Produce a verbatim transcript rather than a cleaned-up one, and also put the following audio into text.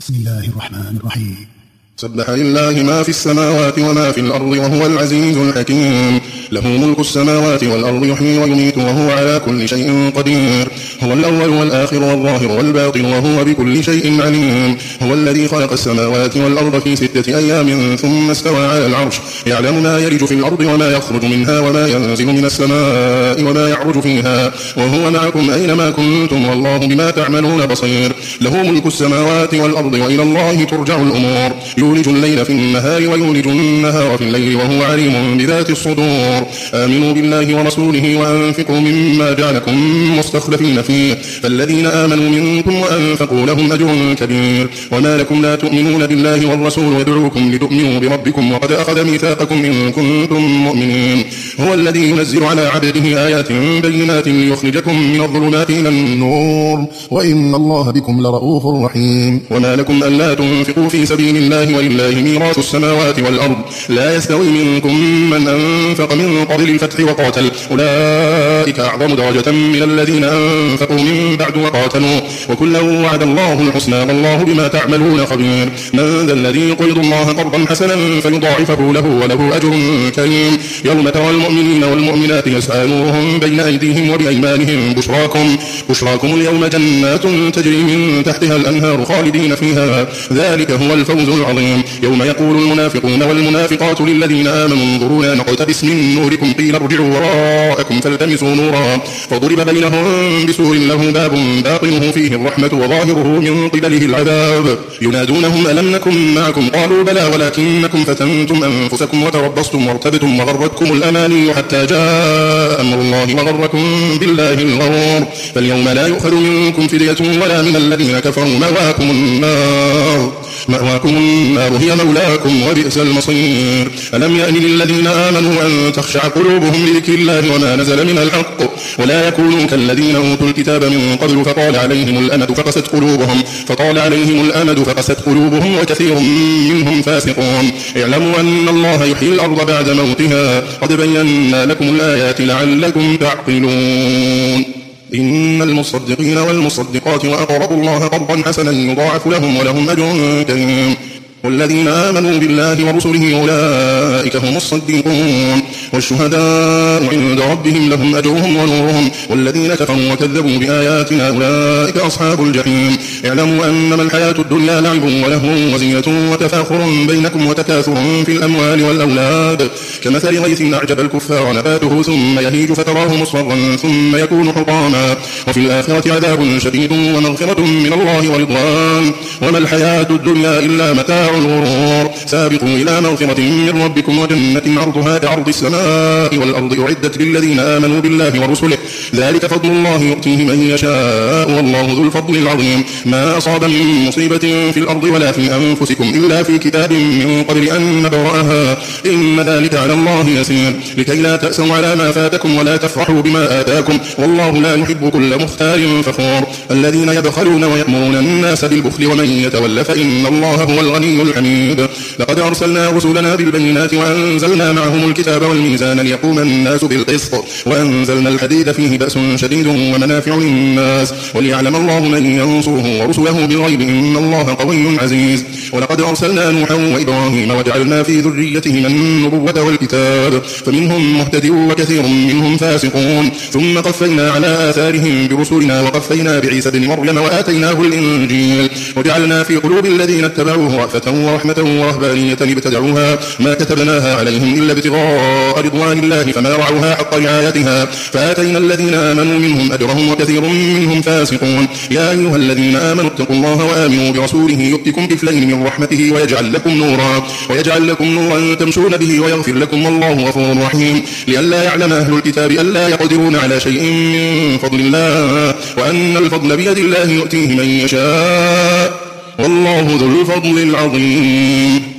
بسم الله الرحمن الرحيم. سبح لله ما في السماوات وما في الأرض وهو العزيز الحكيم. له ملك السماوات والأرض يحيي ويميت وهو على كل شيء قدير. هو الأول والآخر والظاهر والباطن وهو بكل شيء عليم. هو الذي خلق السماوات والأرض في ستة أيام ثم استوى على العرش يعلم ما يلج في الأرض وما يخرج منها وما ينزل من السماء وما يعرج فيها وهو معكم أينما كنتم والله بما تعملون بصير. له ملك السماوات والأرض وإلى الله ترجع الأمور. يولج الليل في النهار ويولج النهار في الليل وهو عليم بذات الصدور. آمنوا بالله ورسوله وأنفقوا مما جعلكم مستخلفين فيه فالذين آمنوا منكم وأنفقوا لهم أجر كبير. وما لكم لا تؤمنون بالله والرسول يدعوكم لتؤمنوا بربكم وقد أخذ ميثاقكم إن كنتم مؤمنين. هو الذي ينزل على عبده آيات بينات ليخرجكم من الظلمات إلى النور وإن الله بكم لرؤوف رحيم. وما لكم ألا تنفقوا في سبيل الله ولله ميراث السماوات والأرض لا يستوي منكم من أنفق من قبل الفتح وقاتل أولئك أعظم درجة من الذين أنفقوا من بعد وقاتلوا وكلا وعد الله الحسنى والله بما تعملون خبير. من ذا الذي يقرض الله قرضا حسنا فيضاعفه له وله أجر كريم. يوم ترى المؤمنين والمؤمنات يسعى نورهم بين أيديهم وبأيمانهم بشراكم بشراكم اليوم جنات تجري من تحتها الأنهار خالدين فيها ذلك هو الفوز العظيم. يوم يقول المنافقون والمنافقات للذين آمنوا انظرونا نقتبس من نوركم قيل ارجعوا وراءكم فالتمسوا نورا فضرب بينهم بسور له باب باطنه فيه الرحمة وظاهره من قبله العذاب. ينادونهم ألم نكن معكم قالوا بلى ولكنكم فتنتم أنفسكم وتربصتم وارتبتم وغرتكم الأماني حتى جاء أمر الله وغركم بالله الغرور. فاليوم لا يؤخذ منكم فدية ولا من الذين كفروا مأواكم النار مأواكم النار هي مولاكم وبئس المصير. ألم يأن للذين آمنوا أن تخشع قلوبهم لذكر الله وما نزل من الحق ولا يكونوا كالذين أوتوا الكتاب من قبل فطال عليهم الأمد فقست قلوبهم فطال عليهم الأمد فقست قلوبهم وكثير منهم فاسقون. اعلموا أن الله يحيي الأرض بعد موتها قد بينا لكم الآيات لعلكم تعقلون. إن المصدقين والمصدقات وأقرضوا الله قرضا حسنا يضاعف لهم ولهم أجر كريم. والذين آمنوا بالله ورسله أولئك هم الصديقون والشهداء عند ربهم لهم أجرهم ونورهم. والذين كفروا وكذبوا بآياتنا أولئك أصحاب الجحيم. اعلموا أنما الحياة الدنيا لعب ولهو وزينة وتفاخر بينكم وتكاثر في الأموال والأولاد كمثل غيث أعجب الكفار نباته ثم يهيج فتراه مصفرا ثم يكون حطاما وفي الآخرة عذاب شديد ومغفرة من الله ورضوان وما الحياة الدنيا إلا متاع الغرور. سابقوا إلى مغفرة من ربكم وجنة عرضها كعرض السماء والأرض أعدت للذين آمنوا بالله ورسله ذلك فضل الله يؤتيه من يشاء والله ذو الفضل العظيم. ما أصاب من مصيبة في الأرض ولا في أنفسكم إلا في كتاب من قبل أن نبرأها إن ذلك على الله يسير. لكي لا تأسوا على ما فاتكم ولا تفرحوا بما آتاكم والله لا يحب كل مختال فخور. الذين يبخلون ويأمرون الناس بالبخل ومن يتول فإن الله هو الغني الحميد. لقد أرسلنا رسلنا بالبينات وأنزلنا معهم الكتاب والميزان ليقوم الناس بالقسط وأنزلنا الحديد فيه بأس شديد ومنافع للناس وليعلم الله من ينصره ورسله بالغيب إن الله قوي عزيز. ولقد أرسلنا نوحا وإبراهيم وجعلنا في ذريتهما النبوة والكتاب فمنهم مهتد وكثير منهم فاسقون. ثم قفينا على آثارهم برسلنا وقفينا بعيسى بن مريم وآتيناه الإنجيل وجعلنا في قلوب الذين اتبعوه رأفة ورحمة ورهبانية ابتدعوها ما كتبناها عليهم إلا ابتغاء رضوان الله فما رعوها حق رعايتها فآتينا الذين آمنوا منهم أجرهم وكثير منهم فاسقون. يا أيها الذين آمنوا اتقوا الله وآمنوا برسوله يؤتكم كفلين من رحمته ويجعل لكم نورا ويجعل لكم نورا تمشون به ويغفر لكم والله غفور رحيم. لئلا يعلم أهل الكتاب ألا يقدرون على شيء من فضل الله وأن الفضل بيد الله يؤتيه من يشاء والله ذو الفضل العظيم.